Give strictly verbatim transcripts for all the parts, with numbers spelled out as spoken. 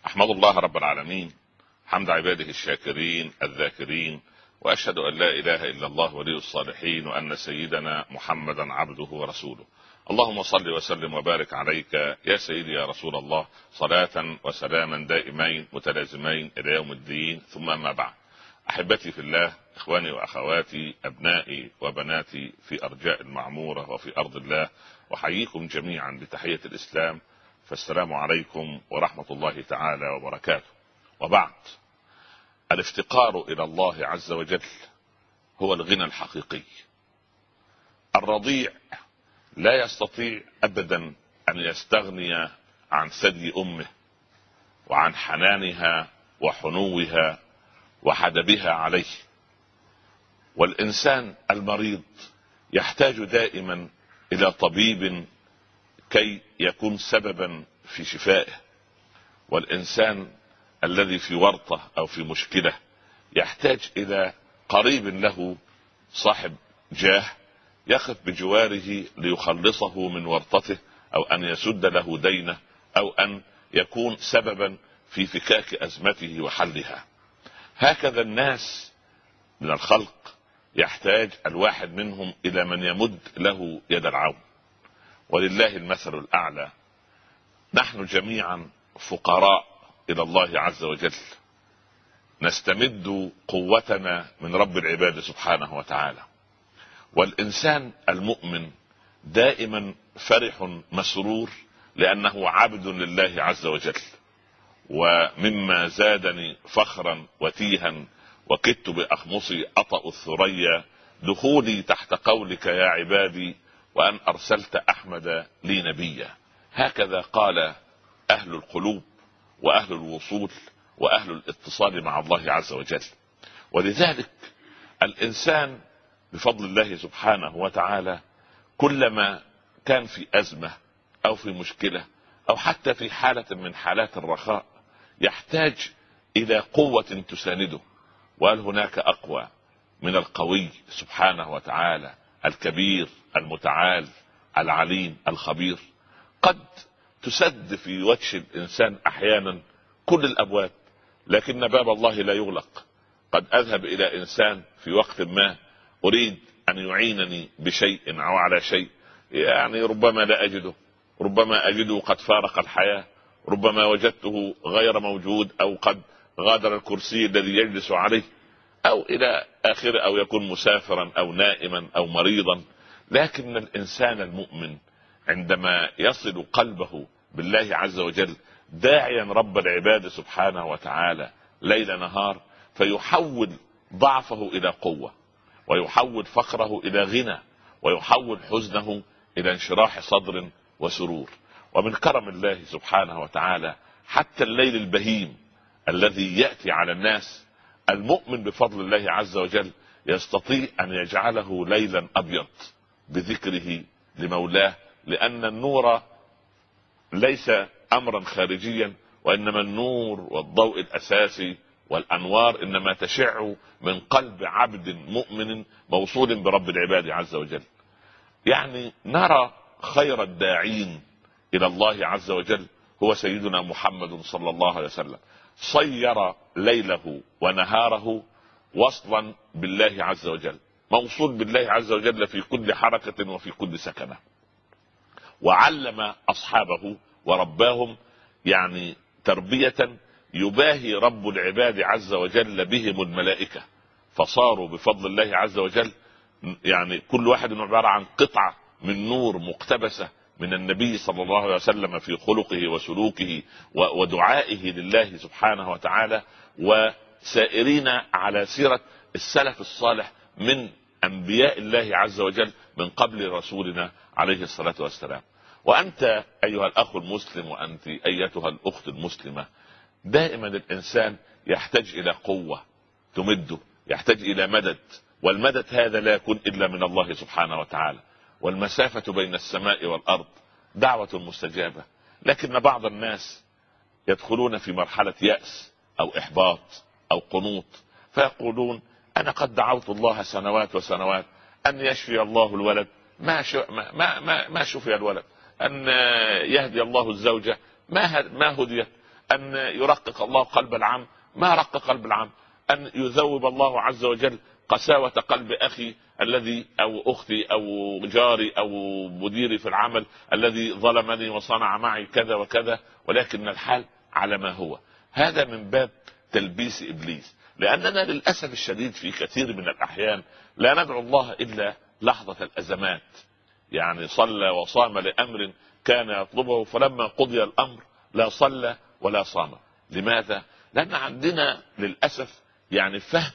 أحمد الله رب العالمين حمد عباده الشاكرين الذاكرين، وأشهد أن لا إله إلا الله ولي الصالحين، وأن سيدنا محمدا عبده ورسوله. اللهم صل وسلم وبارك عليك يا سيدي يا رسول الله، صلاة وسلاما دائمين متلازمين إلى يوم الدين، ثم ما بعد. أحبتي في الله، إخواني وأخواتي، أبنائي وبناتي في أرجاء المعمورة وفي أرض الله، وحييكم جميعا بتحية الإسلام، فالسلام عليكم ورحمة الله تعالى وبركاته. وبعد، الافتقار إلى الله عز وجل هو الغنى الحقيقي. الرضيع لا يستطيع أبدا أن يستغني عن ثدي أمه وعن حنانها وحنوها وحدبها عليه، والإنسان المريض يحتاج دائما إلى طبيب كي يكون سببا في شفائه، والإنسان الذي في ورطة أو في مشكلة يحتاج إلى قريب له صاحب جاه يقف بجواره ليخلصه من ورطته، أو أن يسد له دينه، أو أن يكون سببا في فكاك أزمته وحلها. هكذا الناس من الخلق يحتاج الواحد منهم إلى من يمد له يد العون، ولله المثل الأعلى. نحن جميعا فقراء إلى الله عز وجل، نستمد قوتنا من رب العباد سبحانه وتعالى. والإنسان المؤمن دائما فرح مسرور لأنه عبد لله عز وجل. ومما زادني فخرا وتيها وكدت بأخمصي أطأ الثريا دخولي تحت قولك يا عبادي، وأن أرسلت أحمد لي نبيا. هكذا قال أهل القلوب وأهل الوصول وأهل الاتصال مع الله عز وجل. ولذلك الإنسان بفضل الله سبحانه وتعالى كلما كان في أزمة أو في مشكلة أو حتى في حالة من حالات الرخاء يحتاج إلى قوة تسانده. وهل هناك أقوى من القوي سبحانه وتعالى الكبير المتعال العليم الخبير؟ قد تسد في وجه الإنسان أحيانا كل الأبواب، لكن باب الله لا يغلق. قد أذهب إلى إنسان في وقت ما أريد أن يعينني بشيء أو على شيء، يعني ربما لا أجده، ربما أجده قد فارق الحياة، ربما وجدته غير موجود، أو قد غادر الكرسي الذي يجلس عليه، أو إلى آخره، أو يكون مسافرا أو نائما أو مريضا. لكن الإنسان المؤمن عندما يصل قلبه بالله عز وجل داعيا رب العباد سبحانه وتعالى ليل نهار، فيحول ضعفه إلى قوة، ويحول فقره إلى غنى، ويحول حزنه إلى انشراح صدر وسرور. ومن كرم الله سبحانه وتعالى حتى الليل البهيم الذي يأتي على الناس، المؤمن بفضل الله عز وجل يستطيع أن يجعله ليلا أبيض بذكره لمولاه، لأن النور ليس أمرا خارجيا، وإنما النور والضوء الأساسي والأنوار إنما تشع من قلب عبد مؤمن موصول برب العباد عز وجل. يعني نرى خير الداعين إلى الله عز وجل هو سيدنا محمد صلى الله عليه وسلم، صير ليله ونهاره وصلا بالله عز وجل، موصول بالله عز وجل في كل حركة وفي كل سكنة، وعلم أصحابه ورباهم يعني تربية يباهي رب العباد عز وجل بهم الملائكة، فصاروا بفضل الله عز وجل يعني كل واحد عبارة عن قطعة من نور مقتبسة من النبي صلى الله عليه وسلم في خلقه وسلوكه ودعائه لله سبحانه وتعالى، وسائرين على سيرة السلف الصالح من أنبياء الله عز وجل من قبل رسولنا عليه الصلاة والسلام. وأنت أيها الأخ المسلم، وأنت أيتها الأخت المسلمة، دائما الإنسان يحتاج إلى قوة تمده، يحتاج إلى مدد، والمدد هذا لا يكون إلا من الله سبحانه وتعالى. والمسافة بين السماء والأرض دعوة مستجابة، لكن بعض الناس يدخلون في مرحلة يأس أو إحباط أو قنوط، فيقولون أنا قد دعوت الله سنوات وسنوات أن يشفي الله الولد، ما ما ما ما شفي الولد، أن يهدي الله الزوجة ما ما هديت، ان يرقق الله قلب العام، ما رق قلب العام. ان يذوب الله عز وجل قساوة قلب اخي الذي او اختي او جاري او مديري في العمل الذي ظلمني وصنع معي كذا وكذا، ولكن الحال على ما هو. هذا من باب تلبيس ابليس، لاننا للاسف الشديد في كثير من الاحيان لا ندعو الله الا لحظة الازمات. يعني صلى وصام لامر كان يطلبه، فلما قضي الامر لا صلى ولا صام. لماذا؟ لان عندنا للاسف يعني فهم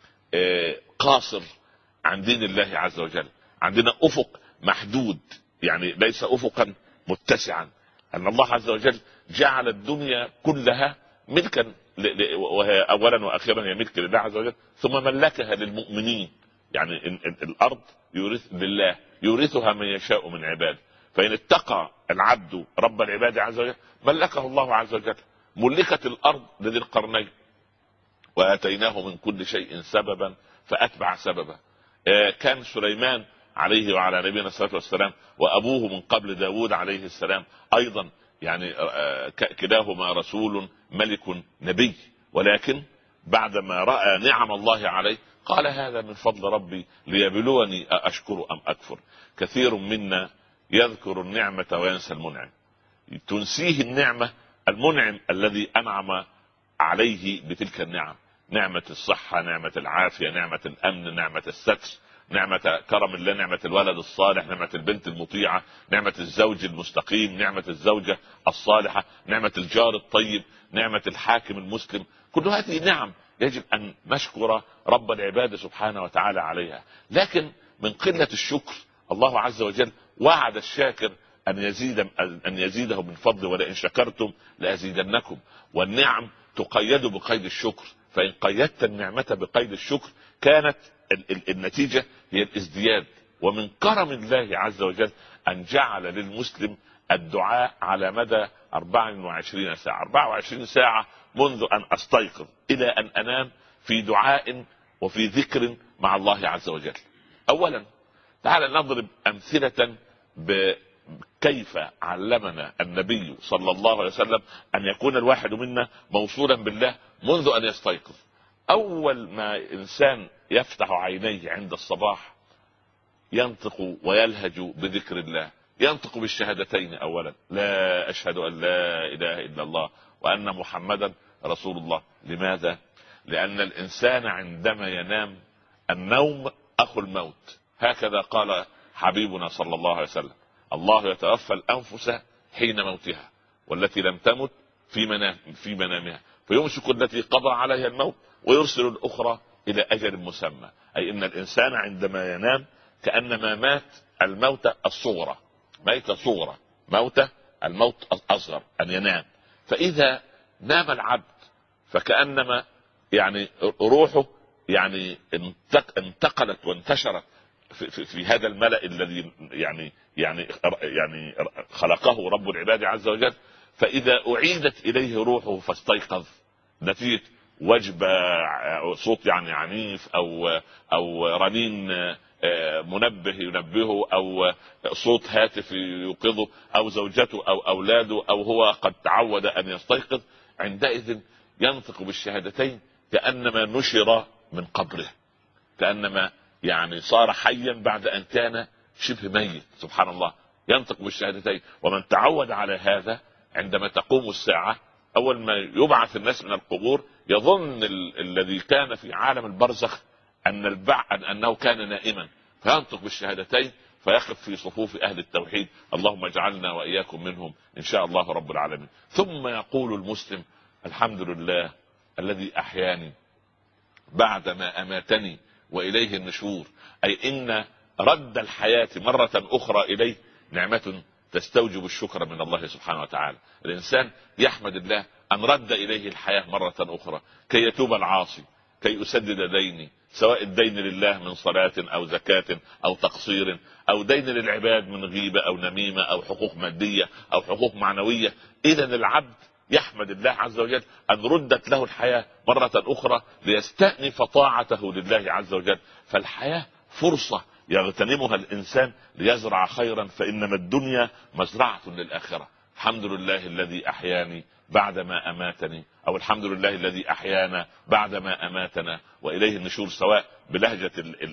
قاصر عن دين الله عز وجل. عندنا افق محدود، يعني ليس افقا متسعا. ان الله عز وجل جعل الدنيا كلها ملكا، وهي اولا واخيرا هي ملك لله عز وجل، ثم ملكها للمؤمنين. يعني الارض يورث لله، يورثها من يشاء من عباده. فان اتقى العبد رب العباد عز وجل ملكه الله عز وجل. ملكت الارض لذي القرنين، واتيناه من كل شيء سببا فاتبع سببا. كان سليمان عليه وعلى نبينا الصلاه والسلام وابوه من قبل داود عليه السلام ايضا، يعني كلاهما رسول ملك نبي، ولكن بعدما راى نعم الله عليه قال هذا من فضل ربي ليبلوني أأشكر أم أكفر. كثير منا يذكر النعمة وينسى المنعم، تنسيه النعمة المنعم الذي أنعم عليه بتلك النعم. نعمة الصحة، نعمة العافية، نعمة الأمن، نعمة الستر، نعمة كرم الله، نعمة الولد الصالح، نعمة البنت المطيعة، نعمة الزوج المستقيم، نعمة الزوجة الصالحة، نعمة الجار الطيب، نعمة الحاكم المسلم. كل هذه نعم يجب أن نشكر رب العباد سبحانه وتعالى عليها. لكن من قلة الشكر الله عز وجل وعد الشاكر أن يزيد أن يزيده من فضل، ولئن شكرتم لأزيدنكم. والنعم تقيد بقيد الشكر، فإن قيدت النعمة بقيد الشكر كانت النتيجة هي الازدياد. ومن كرم الله عز وجل أن جعل للمسلم الدعاء على مدى أربع وعشرين ساعة، أربع وعشرين ساعة منذ أن أستيقظ إلى أن أنام في دعاء وفي ذكر مع الله عز وجل. أولا تعال نضرب أمثلة بكيف علمنا النبي صلى الله عليه وسلم أن يكون الواحد منا موصولا بالله منذ أن يستيقظ. أول ما إنسان يفتح عينيه عند الصباح ينطق ويلهج بذكر الله، ينطق بالشهادتين. أولا لا أشهد أن لا إله إلا الله وأن محمدا رسول الله. لماذا؟ لأن الإنسان عندما ينام النوم أخو الموت، هكذا قال حبيبنا صلى الله عليه وسلم: الله يتوفى الأنفس حين موتها والتي لم تمت في منام في منامها فيمسك التي قضى عليها الموت ويرسل الأخرى إلى أجل مسمى. أي إن الإنسان عندما ينام كأنما مات الموتة الصغرى، ميتة صغرى، موتة الموت الأصغر أن ينام. فإذا نام العبد فكأنما يعني روحه يعني انتقلت وانتشرت في, في, في هذا الملأ الذي يعني يعني يعني خلقه رب العباد عز وجل. فإذا أعيدت إليه روحه فاستيقظ نتيجة وجبة، صوت يعني عنيف أو أو رنين منبه ينبهه أو صوت هاتف يوقظه أو زوجته أو أولاده أو هو قد تعود أن يستيقظ، عندئذ ينطق بالشهادتين كأنما نشر من قبره، كأنما يعني صار حيا بعد أن كان شبه ميت. سبحان الله، ينطق بالشهادتين. ومن تعود على هذا عندما تقوم الساعة أول ما يبعث الناس من القبور يظن ال- الذي كان في عالم البرزخ أن البع... أنه كان نائما، فينطق بالشهادتين فيقف في صفوف أهل التوحيد: اللهم اجعلنا وإياكم منهم إن شاء الله رب العالمين. ثم يقول المسلم: الحمد لله الذي أحياني بعدما أماتني وإليه النشور. أي إن رد الحياة مرة أخرى إليه نعمة تستوجب الشكر من الله سبحانه وتعالى. الإنسان يحمد الله أن رد إليه الحياة مرة أخرى كي يتوب العاصي، كي يسدد ديني، سواء الدين لله من صلاة أو زكاة أو تقصير، أو دين للعباد من غيبة أو نميمة أو حقوق مادية أو حقوق معنوية. إذن العبد يحمد الله عز وجل أن ردت له الحياة مرة أخرى ليستأنف طاعته لله عز وجل. فالحياة فرصة يغتنمها الإنسان ليزرع خيرا، فإنما الدنيا مزرعة للآخرة. الحمد لله الذي أحياني بعدما أماتني، أو الحمد لله الذي أحيانا بعدما أماتنا وإليه النشور، سواء بلهجة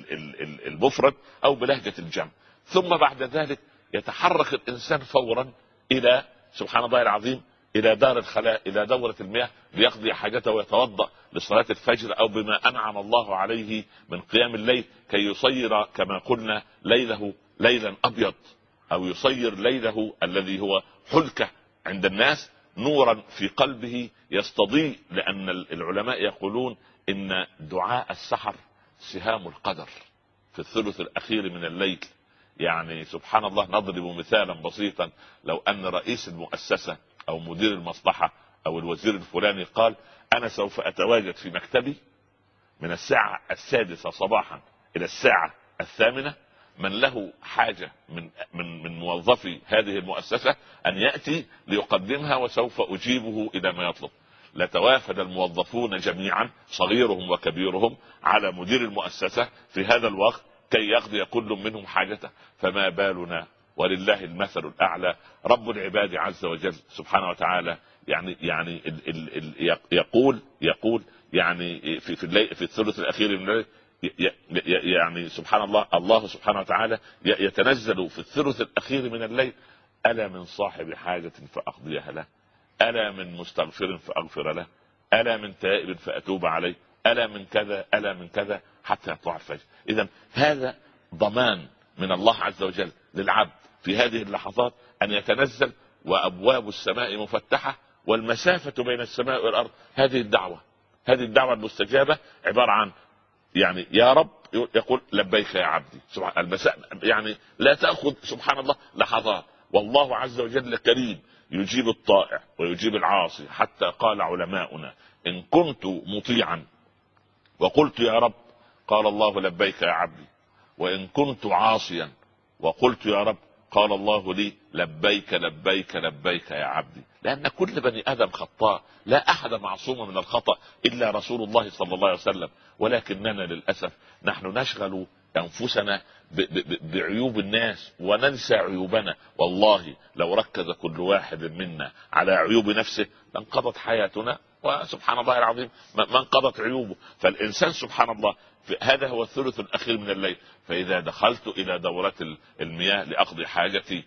المفرد أو بلهجة الجمع. ثم بعد ذلك يتحرك الإنسان فورا إلى سبحان الله العظيم إلى دار الخلاء، إلى دورة المياه، ليقضي حاجته ويتوضأ لصلاة الفجر، أو بما أنعم الله عليه من قيام الليل كي يصير كما قلنا ليله ليلا أبيض، أو يصير ليله الذي هو حلكة عند الناس نورا في قلبه يستضيء. لأن العلماء يقولون إن دعاء السحر سهام القدر في الثلث الأخير من الليل. يعني سبحان الله، نضرب مثالا بسيطا، لو أن رئيس المؤسسة أو مدير المصلحة أو الوزير الفلاني قال أنا سوف أتواجد في مكتبي من الساعة السادسة صباحا إلى الساعة الثامنة، من له حاجة من من من موظفي هذه المؤسسة أن يأتي ليقدمها وسوف أجيبه إلى ما يطلب، لتوافد الموظفون جميعا صغيرهم وكبيرهم على مدير المؤسسة في هذا الوقت كي يقضي كل منهم حاجته. فما بالنا ولله المثل الأعلى رب العباد عز وجل سبحانه وتعالى. يعني يعني ال ال ال يقول يقول يعني في في, في الثلث الأخير من الليل، يعني سبحان الله، الله سبحانه وتعالى يتنزل في الثلث الأخير من الليل: ألا من صاحب حاجة فأقضيها له، ألا من مستغفر فأغفر له، ألا من تائب فأتوب عليه، ألا من كذا، ألا من كذا، حتى يطلع الفجر. إذن هذا ضمان من الله عز وجل للعبد في هذه اللحظات أن يتنزل وأبواب السماء مفتحة والمسافة بين السماء والأرض. هذه الدعوة هذه الدعوة المستجابة عبارة عن يعني يا رب يقول لبيك يا عبدي. سبحان المساء يعني لا تأخذ سبحان الله لحظات، والله عز وجل كريم يجيب الطائع ويجيب العاصي. حتى قال علماؤنا: إن كنت مطيعا وقلت يا رب قال الله لبيك يا عبدي، وإن كنت عاصيا وقلت يا رب قال الله لي لبيك لبيك لبيك يا عبدي. لأن كل بني آدم خطاء، لا أحد معصوم من الخطأ إلا رسول الله صلى الله عليه وسلم. ولكننا للأسف نحن نشغل أنفسنا بعيوب الناس وننسى عيوبنا. والله لو ركز كل واحد منا على عيوب نفسه لانقضت حياتنا، وسبحان الله العظيم ما انقضت عيوبه. فالإنسان سبحان الله هذا هو الثلث الأخير من الليل. فإذا دخلت إلى دورة المياه لأقضي حاجتي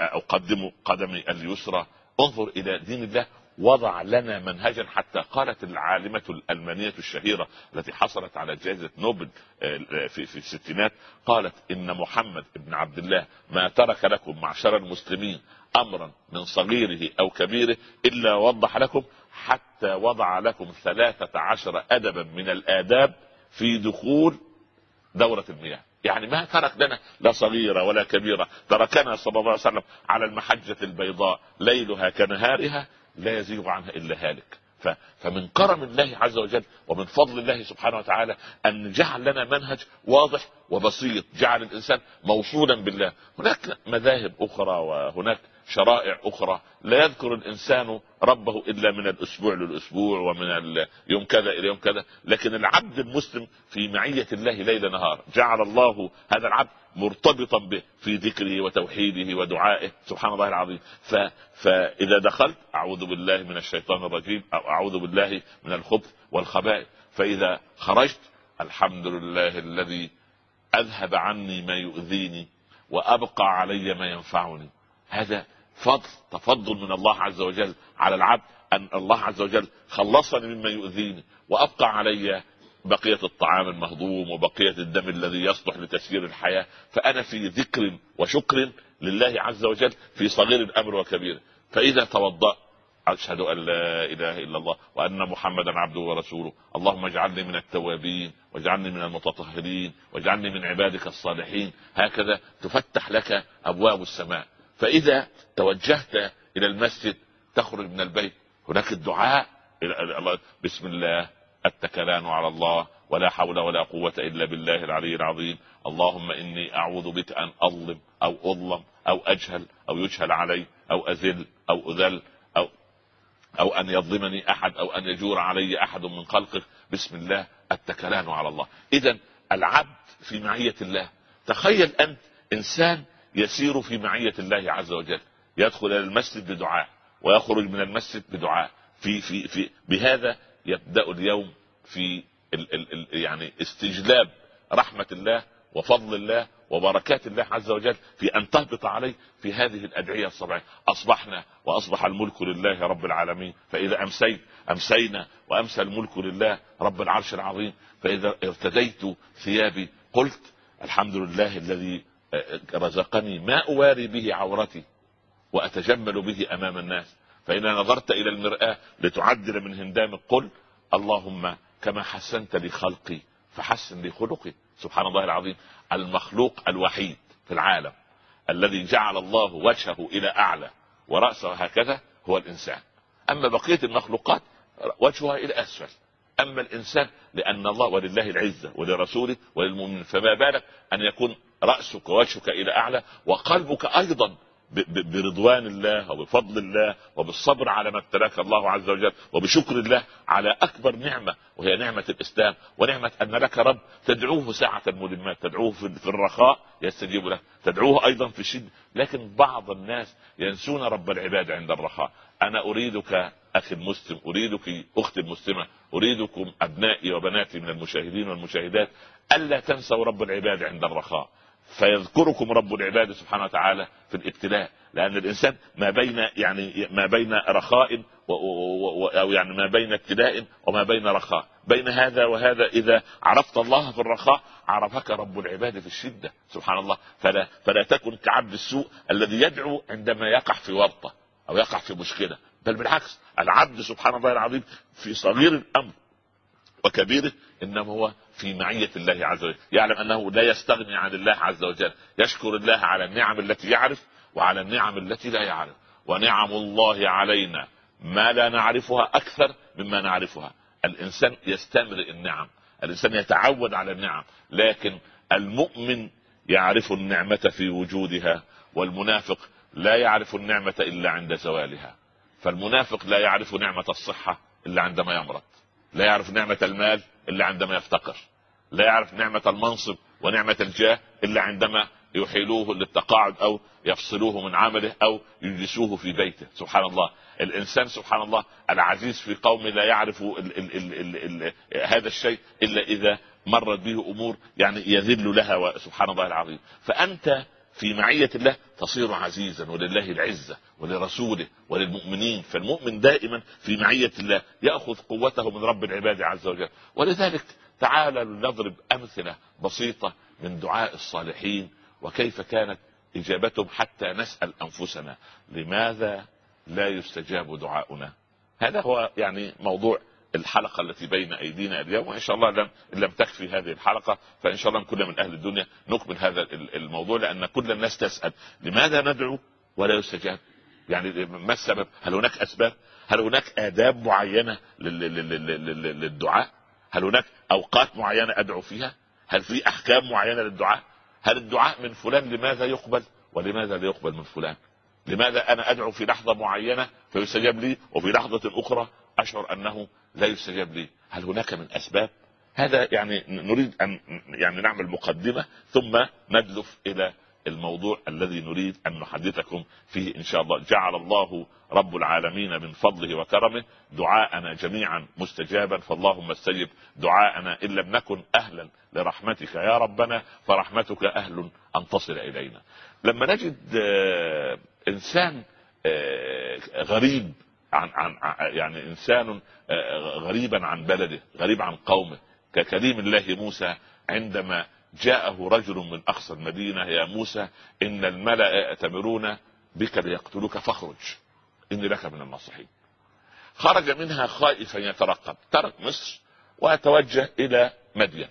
أقدم قدمي اليسرى. انظر إلى دين الله، وضع لنا منهجا. حتى قالت العالمة الألمانية الشهيرة التي حصلت على جائزة نوبل في في الستينات، قالت إن محمد بن عبد الله ما ترك لكم معشر المسلمين أمرا من صغيره أو كبيره إلا وضح لكم، حتى وضع لكم ثلاثة عشر أدبا من الآداب في دخول دورة المياه. يعني ما ترك لنا لا صغيرة ولا كبيرة، تركنا صلى الله عليه وسلم على المحجة البيضاء ليلها كنهارها لا يزيغ عنها إلا هالك. فمن كرم الله عز وجل ومن فضل الله سبحانه وتعالى أن جعل لنا منهج واضح وبسيط، جعل الإنسان موصولا بالله. هناك مذاهب أخرى وهناك شرائع أخرى لا يذكر الإنسان ربه إلا من الأسبوع للأسبوع ومن اليوم كذا إلى يوم كذا، لكن العبد المسلم في معية الله ليل نهار. جعل الله هذا العبد مرتبطا به في ذكره وتوحيده ودعائه سبحان الله العظيم. ف... فإذا دخلت أعوذ بالله من الشيطان الرجيم أو أعوذ بالله من الخبث والخبائث، فإذا خرجت الحمد لله الذي أذهب عني ما يؤذيني وأبقى علي ما ينفعني. هذا فضل تفضل من الله عز وجل على العبد، أن الله عز وجل خلصني مما يؤذيني وأبقى علي بقية الطعام المهضوم وبقية الدم الذي يصلح لتسيير الحياة. فأنا في ذكر وشكر لله عز وجل في صغير الأمر وكبير. فإذا توضأ أشهد أن لا إله إلا الله وأن محمدا عبده ورسوله، اللهم اجعلني من التوابين واجعلني من المتطهرين واجعلني من عبادك الصالحين. هكذا تفتح لك أبواب السماء. فإذا توجهت إلى المسجد تخرج من البيت هناك الدعاء بسم الله التكلان على الله ولا حول ولا قوة إلا بالله العلي العظيم. اللهم إني أعوذ بك أن أظلم أو أظلم أو أجهل أو يجهل علي أو أذل أو أذل أو أو أن يظلمني أحد أو أن يجور علي أحد من خلقك. بسم الله التكلان على الله. إذن العبد في معية الله. تخيل أنت إنسان يسير في معية الله عز وجل، يدخل إلى المسجد بدعاء ويخرج من المسجد بدعاء. في في في بهذا يبدأ اليوم في ال ال ال يعني استجلاب رحمة الله وفضل الله وبركات الله عز وجل في أن تهبط عليه في هذه الأدعية الصباحية. أصبحنا وأصبح الملك لله رب العالمين، فإذا أمسيت أمسينا وأمسى الملك لله رب العرش العظيم. فإذا ارتديت ثيابي قلت الحمد لله الذي رزقني ما أواري به عورتي وأتجمل به أمام الناس. فإذا نظرت إلى المرآة لتعدل من هندامك قل اللهم كما حسنت لي خلقي فحسن لي خلقي. سبحان الله العظيم. المخلوق الوحيد في العالم الذي جعل الله وجهه إلى أعلى ورأسه هكذا هو الإنسان. أما بقية المخلوقات وجهها إلى أسفل. أما الإنسان لأن الله ولله العزة ولرسوله وللمؤمنين، فما بالك أن يكون رأسك ووجهك إلى أعلى وقلبك أيضا برضوان الله وبفضل الله وبالصبر على ما ابتلاك الله عز وجل وبشكر الله على أكبر نعمة وهي نعمة الإسلام ونعمة أن لك رب تدعوه ساعة الملمات، تدعوه في الرخاء يستجيب لك، تدعوه أيضا في الشدة. لكن بعض الناس ينسون رب العباد عند الرخاء. أنا أريدك أخي المسلم، أريدك أختي المسلمة، أريدكم أبنائي وبناتي من المشاهدين والمشاهدات ألا تنسوا رب العباد عند الرخاء، فيذكركم رب العباد سبحانه وتعالى في الابتلاء. لأن الإنسان ما بين يعني ما بين رخاء أو يعني ما بين ابتلاء وما بين رخاء، بين هذا وهذا إذا عرفت الله في الرخاء عرفك رب العباد في الشدة. سبحان الله. فلا, فلا تكن كعبد السوء الذي يدعو عندما يقع في ورطة أو يقع في مشكلة، بل بالعكس العبد سبحان الله العظيم في صغير الأمر وكبيره إنما هو في معية الله عز وجل، يعلم أنه لا يستغني عن الله عز وجل، يشكر الله على النعم التي يعرف وعلى النعم التي لا يعرف. ونعم الله علينا ما لا نعرفها أكثر مما نعرفها. الإنسان يستمر النعم، الإنسان يتعود على النعم، لكن المؤمن يعرف النعمة في وجودها، والمنافق لا يعرف النعمة إلا عند زوالها. فالمنافق لا يعرف نعمة الصحة إلا عندما يمرض، لا يعرف نعمة المال إلا عندما يفتقر، لا يعرف نعمة المنصب ونعمة الجاه إلا عندما يحيلوه للتقاعد أو يفصلوه من عمله أو يجلسوه في بيته. سبحان الله. الإنسان سبحان الله العزيز في قوم لا يعرف ال ال ال ال ال هذا الشيء إلا إذا مرت به أمور يعني يذل لها. سبحان الله العظيم. فأنت في معية الله تصير عزيزا، ولله العزة ولرسوله وللمؤمنين. فالمؤمن دائما في معية الله يأخذ قوته من رب العباد عز وجل. ولذلك تعالى نضرب أمثلة بسيطة من دعاء الصالحين وكيف كانت إجابتهم حتى نسأل أنفسنا لماذا لا يستجاب دعاؤنا. هذا هو يعني موضوع الحلقة التي بين أيدينا اليوم، وإن شاء الله لم, لم تكفي هذه الحلقة فإن شاء الله كل من أهل الدنيا نكمل هذا الموضوع، لأن كل الناس تسأل لماذا ندعو ولا يستجاب. يعني ما السبب؟ هل هناك أسباب؟ هل هناك آداب معينة للدعاء؟ هل هناك أوقات معينة أدعو فيها؟ هل في أحكام معينة للدعاء؟ هل الدعاء من فلان لماذا يقبل ولماذا لا يقبل من فلان؟ لماذا أنا أدعو في لحظة معينة فيستجاب لي وفي لحظة أخرى أشعر أنه لا يستجاب لي؟ هل هناك من أسباب؟ هذا يعني نريد أن يعني نعمل مقدمة ثم ندلف إلى الموضوع الذي نريد أن نحدثكم فيه إن شاء الله. جعل الله رب العالمين من فضله وكرمه دعاءنا جميعا مستجابا، فاللهم استجب دعاءنا إن لم نكن أهلا لرحمتك يا ربنا فرحمتك أهل أن تصل إلينا. لما نجد إنسان غريب عن عن يعني إنسان غريبا عن بلده، غريب عن قومه، ككليم الله موسى عندما جاءه رجل من أقصى المدينة: يا موسى إن الملأ يأتمرون بك ليقتلوك فاخرج إني لك من الناصحين. خرج منها خائفا يترقب، ترك مصر وتوجه إلى مدين.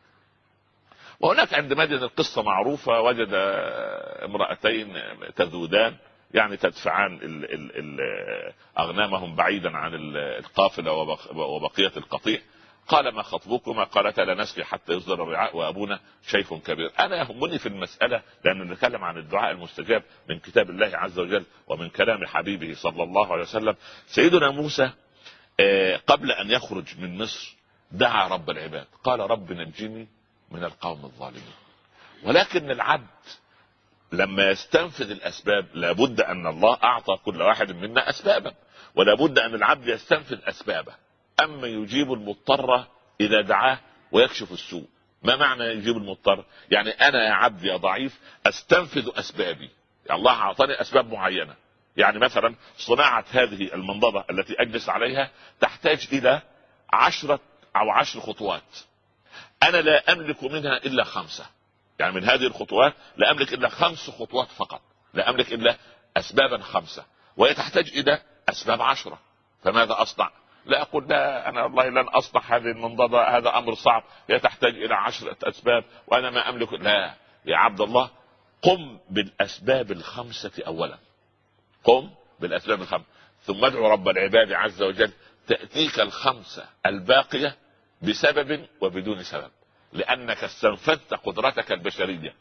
وهناك عند مدين القصة معروفة، وجد امرأتين تذودان يعني تدفعان ال ال ال أغنامهم بعيدا عن القافلة وبقية القطيع. قال: ما خطبكما؟ قالتا: لا نسقي حتى يصدر الرعاء وأبونا شيخ كبير. أنا يهمني في المسألة لأن نتكلم عن الدعاء المستجاب من كتاب الله عز وجل ومن كلام حبيبه صلى الله عليه وسلم. سيدنا موسى قبل أن يخرج من مصر دعا رب العباد، قال: رب نجني من القوم الظالمين. ولكن العبد لما يستنفذ الاسباب لابد ان الله اعطى كل واحد منا اسبابا، ولابد ان العبد يستنفذ اسبابه. اما يجيب المضطر اذا دعاه ويكشف السوء. ما معنى يجيب المضطر؟ يعني انا يا عبد يا ضعيف استنفذ اسبابي، يعني الله اعطاني اسباب معينه. يعني مثلا صناعه هذه المنضده التي اجلس عليها تحتاج الى عشره او عشر خطوات، انا لا املك منها الا خمسه. يعني من هذه الخطوات لا املك الا خمس خطوات فقط، لا املك الا اسبابا خمسه، وهي تحتاج الى اسباب عشره. فماذا اصنع؟ لا اقول لا انا والله لن اصنع هذه المنضده، هذا امر صعب، هي تحتاج الى عشره اسباب وانا ما املك. لا يا عبد الله، قم بالاسباب الخمسه اولا، قم بالاسباب الخمسه ثم ادعو رب العباد عز وجل تاتيك الخمسه الباقيه بسبب وبدون سبب، لانك استنفذت قدرتك البشريه.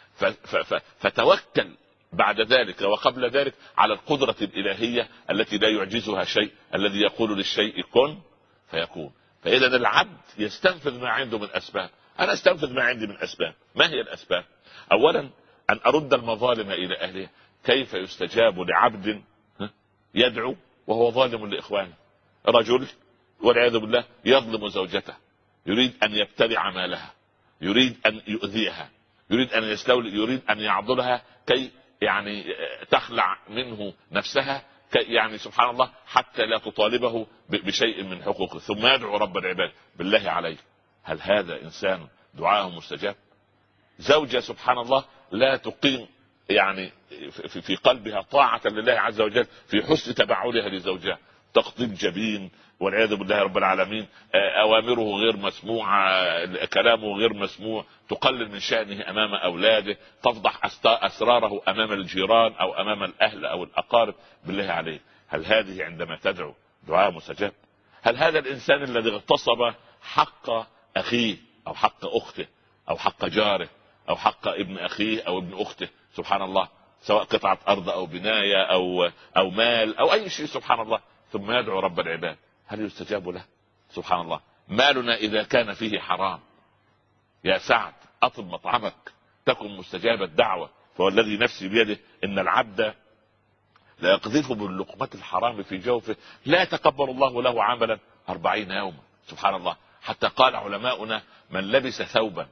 فتوكل بعد ذلك وقبل ذلك على القدرة الإلهية التي لا يعجزها شيء، الذي يقول للشيء كن فيكون. فإذا العبد يستنفذ ما عنده من أسباب. أنا استنفذ ما عندي من أسباب. ما هي الأسباب؟ أولا أن أرد المظالم إلى أهلها. كيف يستجاب لعبد يدعو وهو ظالم لإخوانه؟ رجل والعياذ بالله يظلم زوجته، يريد أن يبتلع مالها، يريد أن يؤذيها، يريد أن يستولي، يريد أن يعضلها كي يعني تخلع منه نفسها، كي يعني سبحان الله حتى لا تطالبه بشيء من حقوقه، ثم يدعو رب العباد. بالله عليك، هل هذا إنسان دعاءه مستجاب؟ زوجة سبحان الله لا تقيم يعني في قلبها طاعة لله عز وجل في حسن تبعلها لزوجها، تقطيب جبين والعياذ بالله رب العالمين، اوامره غير مسموعه، كلامه غير مسموع، تقلل من شأنه امام اولاده، تفضح اسراره امام الجيران او امام الاهل او الاقارب. بالله عليه، هل هذه عندما تدعو دعاء مستجاب؟ هل هذا الانسان الذي اغتصب حق اخيه او حق اخته او حق جاره او حق ابن اخيه او ابن اخته، سبحان الله، سواء قطعة ارض او بناية او او مال او اي شيء، سبحان الله، ثم يدعو رب العباد، هل يستجاب له؟ سبحان الله. مالنا اذا كان فيه حرام يا سعد اطب مطعمك تكن مستجاب الدعوة، فهو الذي نفسي بيده ان العبد لا يقذف باللقمة الحرام في جوفه لا يتقبل الله له عملا أربعين يوما. سبحان الله. حتى قال علماؤنا من لبس ثوبا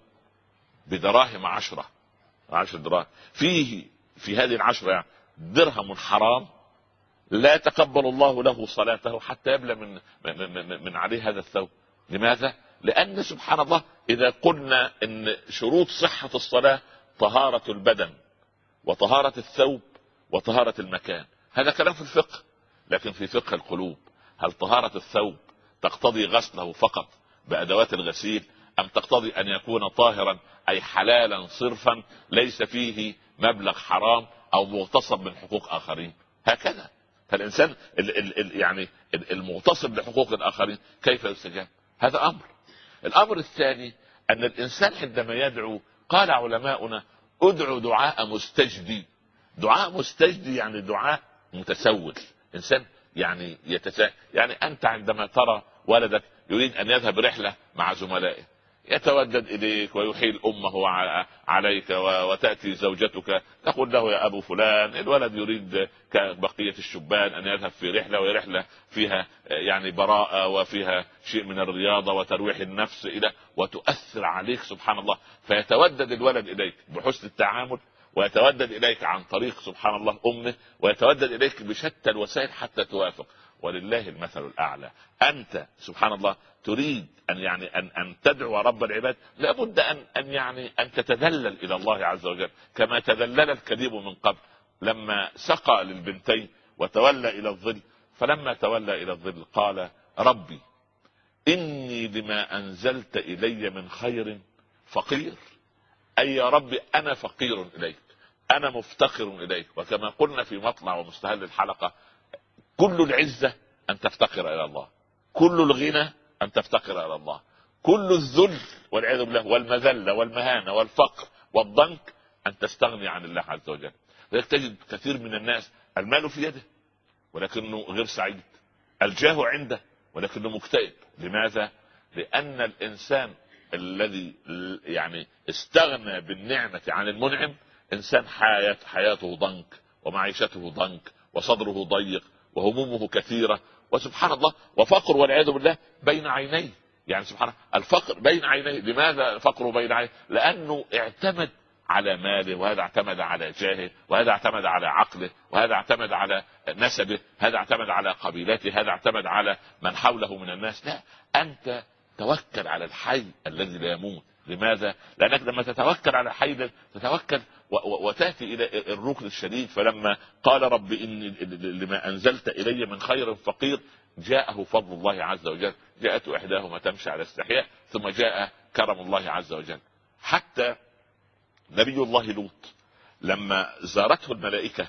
بدراهم عشرة عشر دراهم فيه في هذه العشرة يعني درهم حرام لا يتقبل الله له صلاته حتى يبلى من من, من عليه هذا الثوب. لماذا؟ لأن سبحان الله إذا قلنا إن شروط صحة الصلاة طهارة البدن وطهارة الثوب وطهارة المكان، هذا كلام في الفقه. لكن في فقه القلوب، هل طهارة الثوب تقتضي غسله فقط بأدوات الغسيل، أم تقتضي أن يكون طاهرا أي حلالا صرفا ليس فيه مبلغ حرام أو مغتصب من حقوق آخرين؟ هكذا. فالإنسان ال ال ال يعني المغتصب لحقوق الآخرين كيف يستجاب؟ هذا أمر. الأمر الثاني أن الإنسان عندما يدعو، قال علماؤنا ادعو دعاء مستجدي. دعاء مستجدي يعني دعاء متسول، إنسان يعني يتساءل. يعني أنت عندما ترى ولدك يريد أن يذهب رحلة مع زملائه، يتودد إليك ويحيل أمه عليك، وتأتي زوجتك تقول له يا أبو فلان الولد يريد كبقية الشبان أن يذهب في رحلة، وهي رحلة فيها يعني براءة وفيها شيء من الرياضة وترويح النفس إلى وتؤثر عليك سبحان الله. فيتودد الولد إليك بحسن التعامل، ويتودد إليك عن طريق سبحان الله أمه، ويتودد إليك بشتى الوسائل حتى توافق. ولله المثل الأعلى. أنت سبحان الله تريد أن يعني أن أن تدعو رب العباد، لابد أن أن يعني أن تتذلل إلى الله عز وجل كما تذلل الكذيب من قبل لما سقى للبنتين وتولى إلى الظل. فلما تولى إلى الظل قال ربي إني لما أنزلت إلي من خير فقير، أي يا ربي أنا فقير إليك، أنا مفتقر إليك. وكما قلنا في مطلع ومستهل الحلقة، كل العزة أن تفتقر إلى الله، كل الغنى أن تفتقر إلى الله، كل الذل والعياذ بالله والمذلة والمهانة والفقر والضنك أن تستغني عن الله عز وجل. لذلك تجد كثير من الناس المال في يده ولكنه غير سعيد، الجاه عنده ولكنه مكتئب. لماذا؟ لأن الإنسان الذي يعني استغنى بالنعمة عن المنعم انسان حياة حياته ضنك ومعيشته ضنك وصدره ضيق وهمومه كثيرة وسبحان الله وفقر والعياذ بالله بين عينيه. يعني سبحان الله الفقر بين عينيه. لماذا فقره بين عينيه؟ لانه اعتمد على ماله، وهذا اعتمد على جاهه، وهذا اعتمد على عقله، وهذا اعتمد على نسبه، هذا اعتمد على قبيلته، هذا اعتمد على من حوله من الناس. لا، انت توكل على الحي الذي لا يموت. لماذا؟ لانك لما تتوكل على الحي تتوكل وتاتي الى الركن الشديد. فلما قال رب اني لما انزلت الي من خير فقير جاءه فضل الله عز وجل، جاءت احداهما تمشي على استحياء ثم جاء كرم الله عز وجل. حتى نبي الله لوط لما زارته الملائكة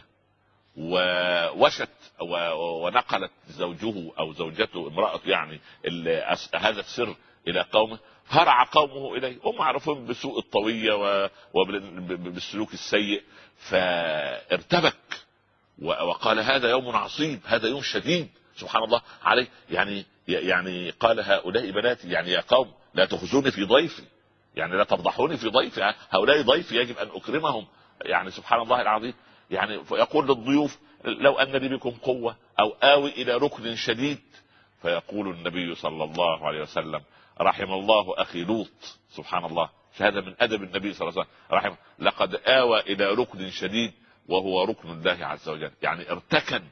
ووشت ونقلت زوجه او زوجته امرأة يعني هذا السر الى قومه، هرع قومه اليه، هم معروفين بسوء الطوية وبالسلوك السيء، فارتبك وقال هذا يوم عصيب، هذا يوم شديد سبحان الله عليه. يعني يعني قال هؤلاء بناتي، يعني يا قوم لا تخزوني في ضيفي، يعني لا تفضحوني في ضيفي، هؤلاء ضيفي يجب ان اكرمهم. يعني سبحان الله العظيم. يعني يقول للضيوف لو ان لي بكم قوة او اوي الى ركن شديد، فيقول النبي صلى الله عليه وسلم رحم الله اخي لوط. سبحان الله، هذا من ادب النبي صلى الله عليه وسلم، رحمه لقد اوى الى ركن شديد وهو ركن الله عز وجل. يعني ارتكن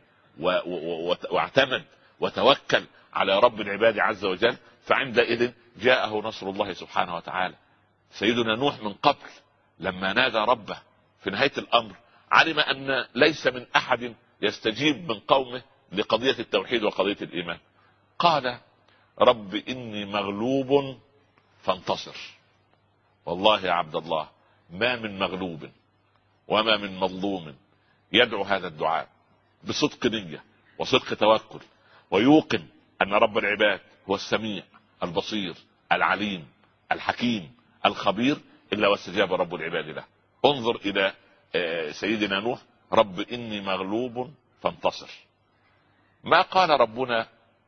واعتمد وتوكل على رب العباد عز وجل، فعندئذ جاءه نصر الله سبحانه وتعالى. سيدنا نوح من قبل لما نادى ربه في نهاية الامر علم ان ليس من احد يستجيب من قومه لقضية التوحيد وقضية الايمان، قال رب اني مغلوب فانتصر. والله يا عبد الله ما من مغلوب وما من مظلوم يدعو هذا الدعاء بصدق نية وصدق توكل ويوقن ان رب العباد هو السميع البصير العليم الحكيم الخبير الا واستجاب رب العباد له. انظر الى سيدنا نوح، رب اني مغلوب فانتصر. ما قال ربنا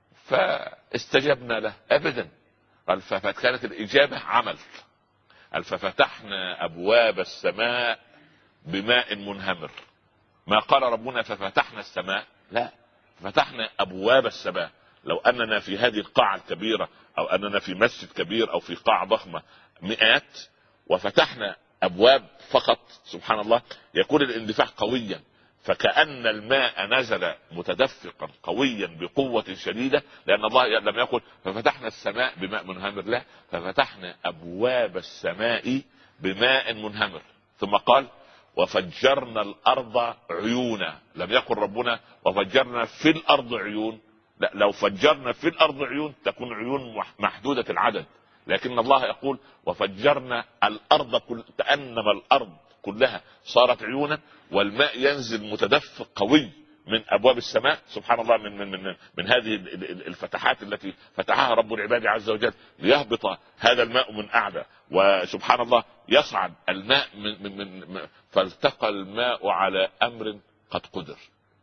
فاستجبنا له ابدا، قال فكانت الاجابة عمل. قال ففتحنا ابواب السماء بماء منهمر. ما قال ربنا ففتحنا السماء، لا، فتحنا ابواب السماء. لو اننا في هذه القاعة الكبيرة او اننا في مسجد كبير او في قاعة ضخمة مئات وفتحنا ابواب فقط سبحان الله يكون الاندفاع قويا، فكأن الماء نزل متدفقا قويا بقوة شديدة، لان الله لم يقل ففتحنا السماء بماء منهمر، لا، ففتحنا ابواب السماء بماء منهمر. ثم قال وفجرنا الارض عيونا، لم يقل ربنا وفجرنا في الارض عيون، لا، لو فجرنا في الارض عيون تكون عيون محدودة العدد، لكن الله يقول وفجرنا الارض كل كأنما الارض كلها صارت عيونا، والماء ينزل متدفق قوي من ابواب السماء سبحان الله، من من من, من هذه الفتحات التي فتحها رب العباد عز وجل ليهبط هذا الماء من اعلى، وسبحان الله يصعد الماء من, من, من فالتقى الماء على امر قد قدر.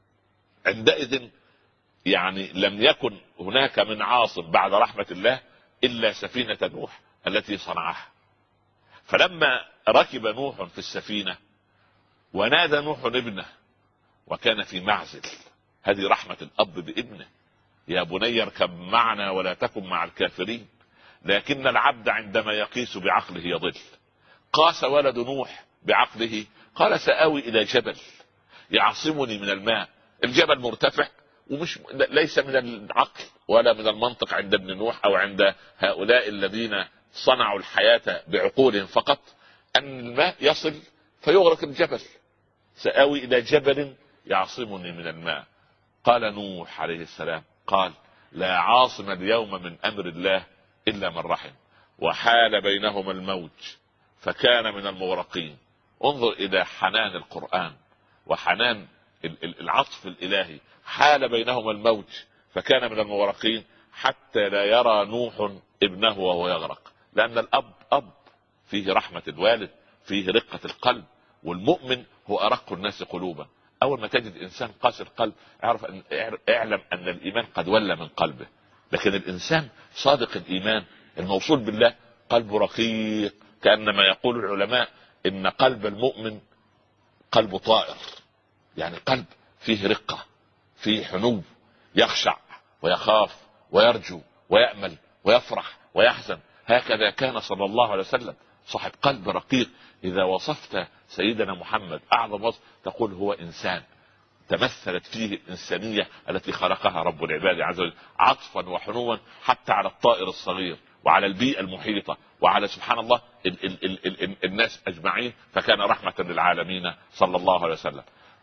عندئذ يعني لم يكن هناك من عاصم بعد رحمة الله الا سفينة نوح التي صنعها. فلما ركب نوح في السفينة ونادى نوح ابنه وكان في معزل، هذه رحمة الاب بابنه، يا بني اركب معنا ولا تكن مع الكافرين، لكن العبد عندما يقيس بعقله يضل. قاس ولد نوح بعقله، قال سآوي الى جبل يعصمني من الماء. الجبل مرتفع ومش ليس من العقل ولا من المنطق عند ابن نوح او عند هؤلاء الذين صنعوا الحياة بعقولهم فقط ان الماء يصل فيغرق الجبل. سآوي الى جبل يعصمني من الماء. قال نوح عليه السلام قال لا عاصم اليوم من امر الله الا من رحم، وحال بينهما الموج فكان من المغرقين. انظر الى حنان القرآن وحنان العطف الالهي، حال بينهما الموج فكان من المغرقين حتى لا يرى نوح ابنه وهو يغرق. لان الاب اب فيه رحمة الوالد، فيه رقة القلب، والمؤمن هو ارق الناس قلوبا. اول ما تجد انسان قاسي القلب اعرف ان اعلم ان الايمان قد ولى من قلبه. لكن الانسان صادق الايمان الموصول بالله قلبه رقيق، كأنما يقول العلماء ان قلب المؤمن قلب طائر، يعني قلب فيه رقة، فيه حنو، يخشع ويخاف ويرجو ويأمل ويفرح ويحزن. هكذا كان صلى الله عليه وسلم، صاحب قلب رقيق. إذا وصفت سيدنا محمد أعظم وصف تقول هو إنسان تمثلت فيه الإنسانية التي خلقها رب العباد عز وجل، عطفا وحنوا حتى على الطائر الصغير وعلى البيئة المحيطة وعلى سبحان الله ال ال ال ال ال الناس أجمعين، فكان رحمة للعالمين صلى الله عليه وسلم.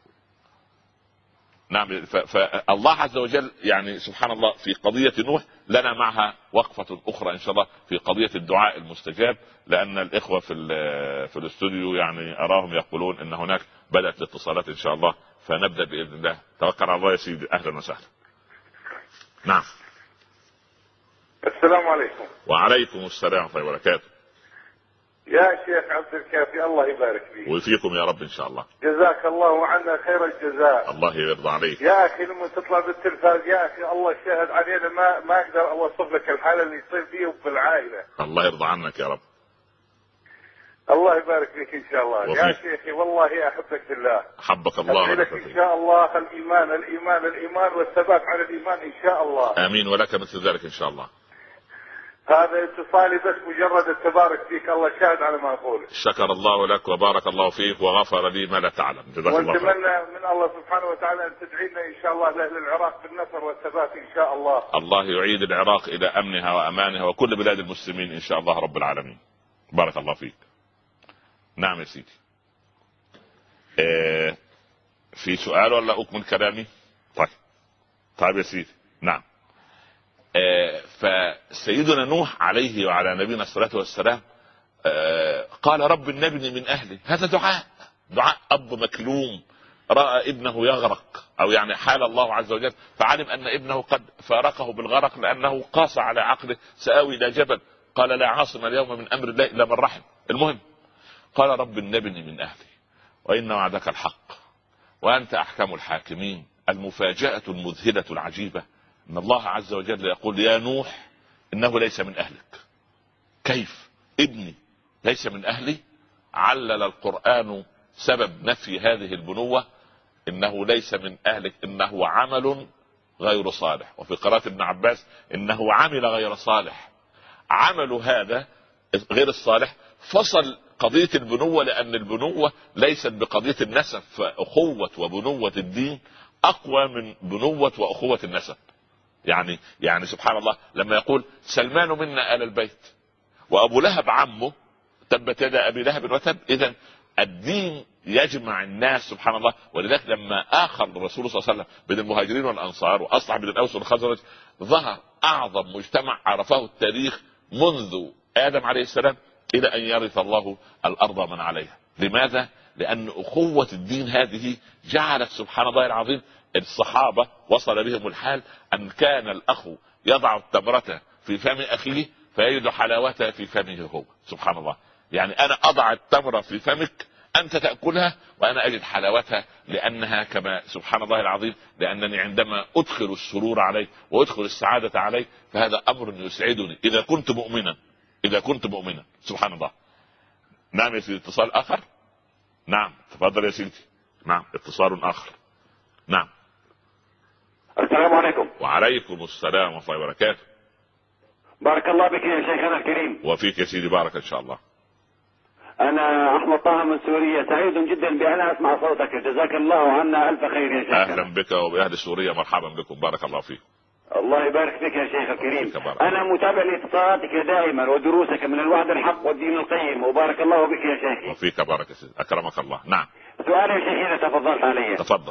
نعم. فالله عز وجل يعني سبحان الله في قضية نوح لنا معها وقفة أخرى إن شاء الله في قضية الدعاء المستجاب، لأن الإخوة في في الاستوديو يعني أراهم يقولون إن هناك بدأت الاتصالات إن شاء الله، فنبدأ بإذن الله. توكل على الله يا سيدي. أهلا وسهلا. نعم. السلام عليكم. وعليكم السلام ورحمة الله وبركاته. يا شيخ عبد الكافي الله يبارك فيك وفيكم يا رب ان شاء الله. جزاك الله عنا خير الجزاء. الله يرضى عليك يا اخي لما تطلع بالتلفاز يا اخي الله شاهد علينا، ما ما اقدر اوصف لك الحاله اللي يصير فيه بالعائله. الله يرضى عنك يا رب. الله يبارك فيك ان شاء الله. وفيك. يا شيخي والله احبك في الله. حبك الله لك ان شاء الله الايمان الايمان الايمان والثبات على الايمان ان شاء الله. امين ولك مثل ذلك ان شاء الله. هذا اتصالي بس مجرد التبارك فيك، الله شاهد على ما اقوله. شكر الله لك وبارك الله فيك وغفر لي ما لا تعلم. جزاك الله خير. ونتمنى من الله سبحانه وتعالى ان تدعي لنا ان شاء الله لاهل العراق بالنصر والثبات ان شاء الله. الله يعيد العراق الى امنها وامانها وكل بلاد المسلمين ان شاء الله رب العالمين. بارك الله فيك. نعم يا سيدي. اه في سؤال ولا اكمل كلامي؟ طيب طيب يا سيدي. نعم. فسيدنا نوح عليه وعلى نبينا الصلاة والسلام قال رب نبني من أهلي. هذا دعاء، دعاء أب مكلوم رأى ابنه يغرق، أو يعني حال الله عز وجل فعلم أن ابنه قد فارقه بالغرق لأنه قاس على عقله سآوي إلى جبل قال لا عاصم اليوم من أمر الله إلا من رحم. المهم قال رب نبني من أهلي وإن وعدك الحق وأنت أحكم الحاكمين. المفاجأة المذهلة العجيبة ان الله عز وجل يقول يا نوح انه ليس من اهلك. كيف ابني ليس من اهلي؟ علل القرآن سبب نفي هذه البنوة انه ليس من اهلك انه عمل غير صالح، وفي قراءة ابن عباس انه عمل غير صالح. عمل هذا غير الصالح فصل قضية البنوة، لان البنوة ليست بقضية النسب، فاخوة وبنوة الدين اقوى من بنوة واخوة النسب. يعني يعني سبحان الله لما يقول سلمان منا آل البيت وابو لهب عمه تبت يدا ابي لهب وتب، اذا الدين يجمع الناس سبحان الله. ولذلك لما اخر الرسول صلى الله عليه وسلم بين المهاجرين والانصار واصلح بين الاوس والخزرج ظهر اعظم مجتمع عرفه التاريخ منذ ادم عليه السلام الى ان يرث الله الارض من عليها. لماذا؟ لان اخوة الدين هذه جعلت سبحان الله العظيم الصحابة وصل بهم الحال ان كان الاخ يضع التمرة في فم اخيه فيجد حلاوتها في فمه هو. سبحان الله. يعني انا اضع التمرة في فمك انت تأكلها وانا اجد حلاوتها، لانها كما سبحان الله العظيم لانني عندما ادخل السرور عليك وادخل السعادة عليك فهذا امر يسعدني اذا كنت مؤمنا، اذا كنت مؤمنا. سبحان الله. نعم يا سيدي. اتصال اخر. نعم تفضل يا سيدي. نعم اتصال اخر. نعم. السلام عليكم. وعليكم السلام ورحمة الله وبركاته. بارك الله بك يا شيخنا الكريم. وفيك يا سيدي بارك ان شاء الله. انا احمد طه من سوريا، سعيد جدا بان اسمع صوتك، جزاك الله عنا الف خير يا شيخنا. اهلا بك وباهل سوريا، مرحبا بكم، بارك الله فيك. الله يبارك فيك يا شيخ الكريم. انا متابع لاتصالاتك دائما ودروسك من الوعد الحق والدين القيم، وبارك الله بك يا شيخي. وفيك بارك يا سيدي، اكرمك الله. نعم. سؤال يا شيخي اذا تفضلت علي. تفضل.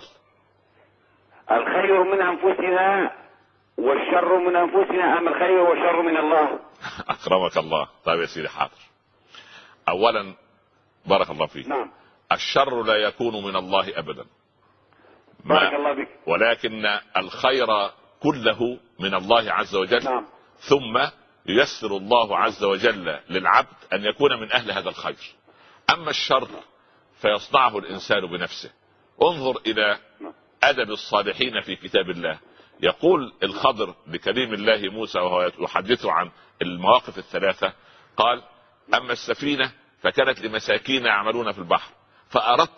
الخير من انفسنا والشر من انفسنا ام الخير والشر من الله؟ اكرمك الله. طيب يا سيدي حاضر. اولا بارك الله فيك. نعم. الشر لا يكون من الله ابدا. بارك الله بك. ولكن الخير كله من الله عز وجل. نعم. ثم ييسر الله عز وجل للعبد ان يكون من اهل هذا الخير. اما الشر فيصنعه الانسان بنفسه. انظر الى ادب الصالحين في كتاب الله. يقول الخضر لكليم الله موسى وهو يحدثه عن المواقف الثلاثة قال اما السفينة فكانت لمساكين يعملون في البحر فاردت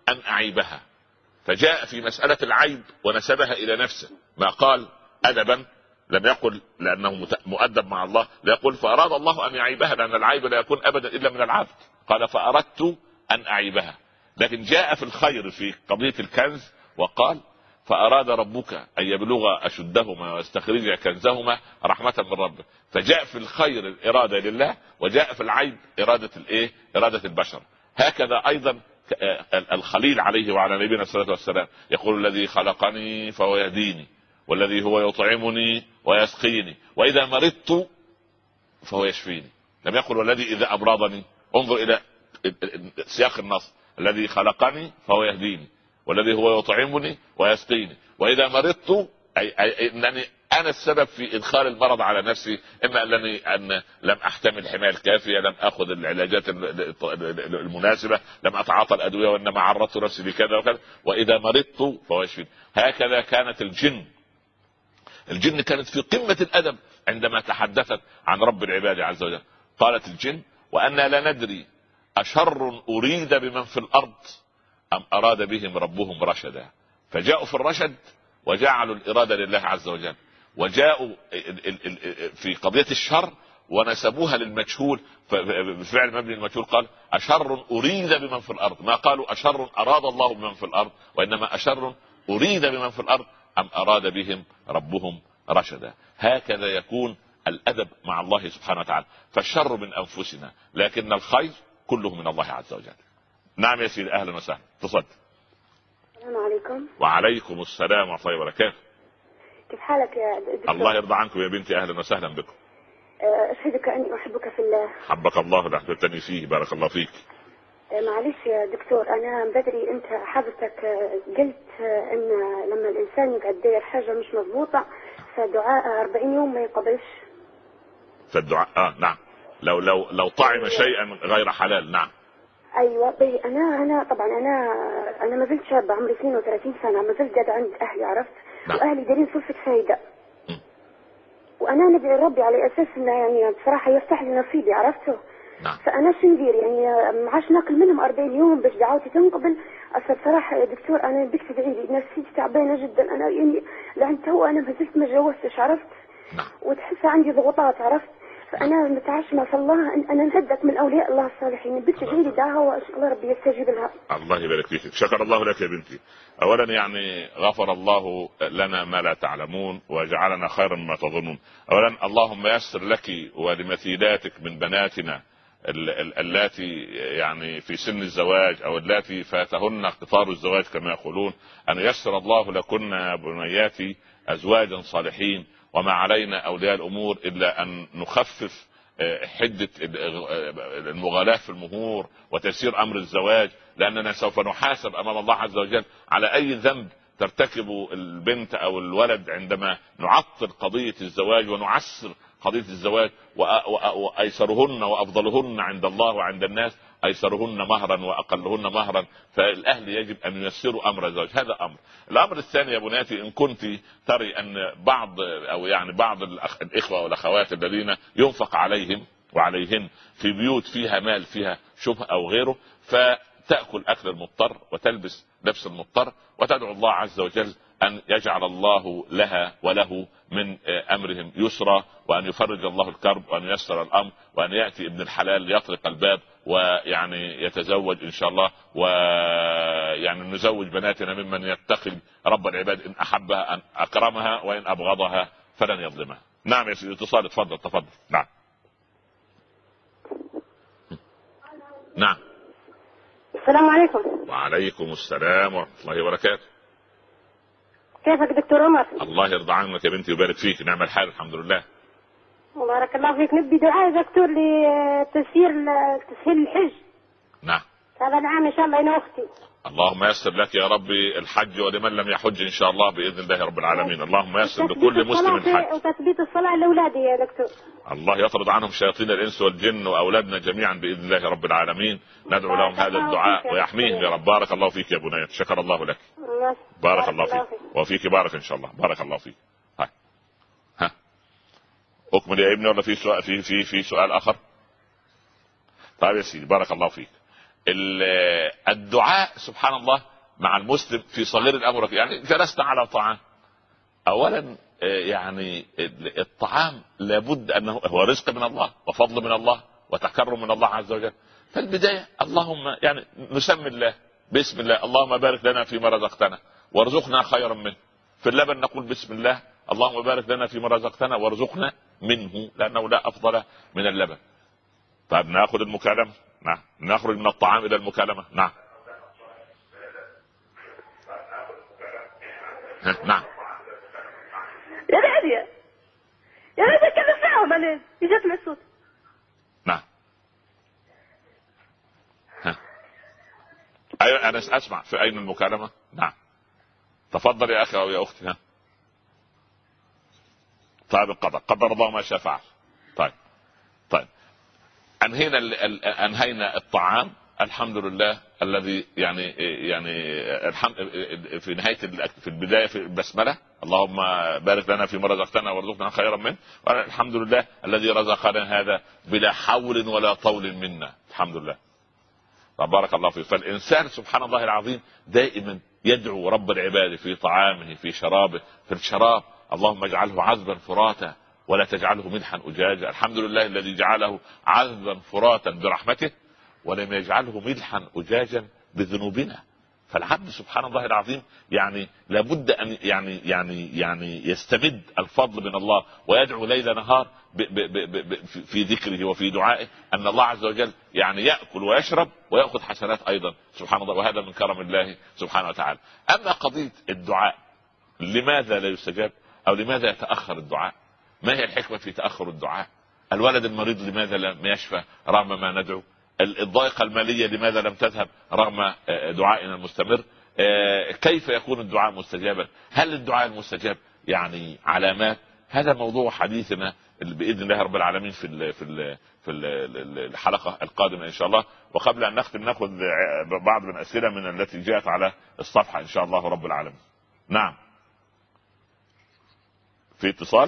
ان اعيبها، فجاء في مسألة العيب ونسبها الى نفسه، ما قال ادبا، لم يقل لانه مؤدب مع الله، لا يقول فاراد الله ان يعيبها، لان العيب لا يكون ابدا الا من العبد، قال فاردت ان اعيبها. لكن جاء في الخير في قضية الكنز وقال فاراد ربك ان يبلغ اشدهما ويستخرج كنزهما رحمة من ربه، فجاء في الخير الاراده لله، وجاء في العيب اراده الايه؟ اراده البشر. هكذا ايضا الخليل عليه وعلى نبينا الصلاه والسلام يقول الذي خلقني فهو يهديني، والذي هو يطعمني ويسقيني، واذا مرضت فهو يشفيني. لم يقل والذي اذا امرضني. انظر الى سياق النص، الذي خلقني فهو يهديني، والذي هو يطعمني ويسقيني، واذا مرضت اي, أي انني انا السبب في ادخال المرض على نفسي، اما انني ان لم احتمل الحمايه الكافيه، لم اخذ العلاجات المناسبه، لم اتعاطى الادويه، وانما عرضت نفسي لكذا وكذا، واذا مرضت فهو يشفيني. هكذا كانت الجن الجن كانت في قمه الادب عندما تحدثت عن رب العباد عز وجل. قالت الجن وأنا لا ندري أشر أريد بمن في الأرض أم أراد بهم ربهم رشدا. فجاءوا في الرشد وجعلوا الإرادة لله عز وجل، وجاءوا في قضية الشر ونسبوها للمجهول، بفعل مبني المجهول قال أشر أريد بمن في الأرض، ما قالوا أشر أراد الله بمن في الأرض، وإنما أشر أريد بمن في الأرض أم أراد بهم ربهم رشدا. هكذا يكون الأدب مع الله سبحانه وتعالى. فالشر من أنفسنا، لكن الخير كله من الله عز وجل. نعم يا سيدي، أهلا وسهلا، تصدق. السلام عليكم. وعليكم السلام ورحمة الله وبركاته. كيف حالك يا دكتور؟ الله يرضى عنكم يا بنتي، أهلا وسهلا بكم. أشهدك أني أحبك في الله. حبك الله لأحببتني فيه، بارك الله فيك. معلش يا دكتور، أنا بدري أنت حضرتك قلت أن لما الإنسان يقعد داير حاجة مش مضبوطة فدعاء أربعين يوم ما يقبلش. فالدعاء آه نعم، لو لو لو طعم شيئا غير حلال. نعم ايوه. بي انا انا طبعا انا انا ما زلت شابه، عمري اثنين وثلاثين سنه، ما زلت قاعده عند اهلي، عرفت؟ نعم. واهلي دارين صفه فايده، وانا ندعي ربي على اساس انه يعني بصراحه يفتح لي نصيبي، عرفته؟ نعم. فانا شو ندير يعني؟ ما عادش ناكل منهم أربعين يوم باش دعوتي تنقبل. اصلا بصراحه يا دكتور انا بدك تدعي لي، نفسيتي تعبانه جدا، انا يعني لعن تو انا ما زلت ما تجوزتش، عرفت؟ نعم. وتحس عندي ضغوطات، عرفت؟ فأنا متعشمة في الله أن أنا نهدك من أولياء الله الصالحين، بدي تدعي لي دعوة وإن شاء الله ربي يستجيب لها. الله يبارك فيك، شكر الله لك يا بنتي. أولا يعني غفر الله لنا ما لا تعلمون وجعلنا خيرا مما تظنون. أولا اللهم يسر لك ولمثيلاتك من بناتنا اللاتي يعني في سن الزواج أو اللاتي فاتهن قطار الزواج كما يقولون، أن يسر الله لكن بنياتي أزواجا صالحين. وما علينا أولياء الأمور إلا أن نخفف حدة المغالاة في المهور وتيسير أمر الزواج، لأننا سوف نحاسب أمام الله عز وجل على أي ذنب ترتكب البنت أو الولد عندما نعطل قضية الزواج ونعسر قضية الزواج. وأيسرهن وأفضلهن عند الله وعند الناس أيسرهن مهرا وأقلهن مهرا، فالأهل يجب أن ييسروا أمر الزواج. هذا أمر. الأمر الثاني يا بناتي، إن كنت تري أن بعض أو يعني بعض الإخوة والأخوات الذين ينفق عليهم وعليهن في بيوت فيها مال فيها شبهة أو غيره، فتأكل أكل المضطر وتلبس لبس المضطر، وتدعو الله عز وجل أن يجعل الله لها وله من أمرهم يسرا، وأن يفرج الله الكرب وأن ييسر الأمر، وأن يأتي ابن الحلال ليطرق الباب ويعني يتزوج إن شاء الله، ويعني نزوج بناتنا ممن يتقي رب العباد، إن أحبها أن أكرمها وإن أبغضها فلن يظلمها. نعم يا سيدي، اتصال، تفضل تفضل. نعم نعم. السلام عليكم. وعليكم السلام ورحمة الله وبركاته. كيفك دكتور عمر؟ الله يرضى عنك يا بنتي ويبارك فيك. نعم الحال، الحمد لله. بارك الله فيك. نبي دعاء يا دكتور لتسهيل تسهيل الحج. نعم. هذا العام ان شاء الله انا اختي. اللهم يسر لك يا ربي الحج ولمن لم يحج ان شاء الله باذن الله رب العالمين. اللهم يسر لكل مسلم الحج. وتثبيت الصلاه لاولادي يا دكتور. الله يطرد عنهم شياطين الانس والجن واولادنا جميعا باذن الله رب العالمين. ندعو لهم هذا الدعاء ويحميهم يا رب. بارك الله فيك يا بنية، شكر الله لك. بارك الله فيك وفيك بارك ان شاء الله. بارك الله فيك. ها ها اكمل يا ابني ولا في سؤال في في في سؤال اخر؟ طيب يا سيدي، بارك الله فيك. الدعاء سبحان الله مع المسلم في صغير الامر، يعني جلست على طعام، اولا يعني الطعام لابد انه هو رزق من الله وفضل من الله وتكرم من الله عز وجل. فالبدايه اللهم يعني نسمي الله بسم الله، اللهم بارك لنا فيما رزقتنا وارزقنا خيرا منه. في اللبن نقول بسم الله اللهم بارك لنا فيما رزقتنا وارزقنا منه، لانه لا افضل من اللبن. طيب ناخذ المكالمه. نعم. نخرج من الطعام الى المكالمه. نعم. نعم. يا نادية يا نادية كذا ساعة مالين يجت من الصوت. نعم. ها. أيوة أنا أسمع. في أين المكالمة؟ نعم. تفضل يا أخي أو يا أختي. ها. طيب القدر قدر الله ما شاء فعل. طيب طيب أنهينا أنهينا الطعام الحمد لله الذي يعني يعني الحمد في نهايه في البدايه في البسمله اللهم بارك لنا فيما رزقتنا وارزقنا خيرا منه، والحمد لله الذي رزقنا هذا بلا حول ولا طول منا، الحمد لله. بارك الله فيك. فالانسان سبحان الله العظيم دائما يدعو رب العباد في طعامه في شرابه. في الشراب اللهم اجعله عذبا فراتا ولا تجعله ملحا اجاجا. الحمد لله الذي جعله عذبا فراتا برحمته ولم يجعله ملحا أجاجا بذنوبنا. فالعبد سبحان الله العظيم يعني لابد أن يعني يعني يعني يستمد الفضل من الله ويدعو ليل نهار ب ب ب ب في ذكره وفي دعائه أن الله عز وجل يعني يأكل ويشرب ويأخذ حسنات أيضا سبحان الله، وهذا من كرم الله سبحانه وتعالى. أما قضية الدعاء لماذا لا يستجاب أو لماذا يتأخر الدعاء؟ ما هي الحكمة في تأخر الدعاء؟ الولد المريض لماذا لم يشفى رغم ما ندعو؟ الضائقة المالية لماذا لم تذهب رغم دعائنا المستمر؟ كيف يكون الدعاء مستجابا؟ هل الدعاء المستجاب يعني علامات؟ هذا موضوع حديثنا بإذن الله رب العالمين في ال في ال في ال الحلقة القادمة إن شاء الله. وقبل أن نختم نأخذ بعض من الأسئلة من التي جاءت على الصفحة إن شاء الله رب العالمين. نعم. في اتصال؟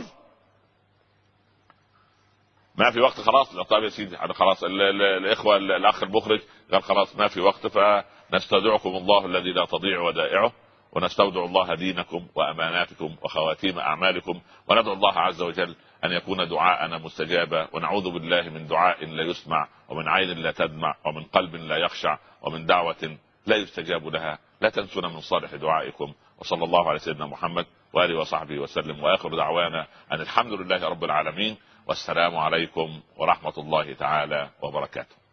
ما في وقت خلاص. طيب يا سيدي انا خلاص الاخوه الاخ المخرج قال خلاص ما في وقت، فنستودعكم الله الذي لا تضيع ودائعه، ونستودع الله دينكم واماناتكم وخواتيم اعمالكم، وندعو الله عز وجل ان يكون دعاءنا مستجابا، ونعوذ بالله من دعاء لا يسمع ومن عين لا تدمع ومن قلب لا يخشع ومن دعوه لا يستجاب لها. لا تنسونا من صالح دعائكم. وصلى الله على سيدنا محمد واله وصحبه وسلم، واخر دعوانا ان الحمد لله رب العالمين، والسلام عليكم ورحمة الله تعالى وبركاته.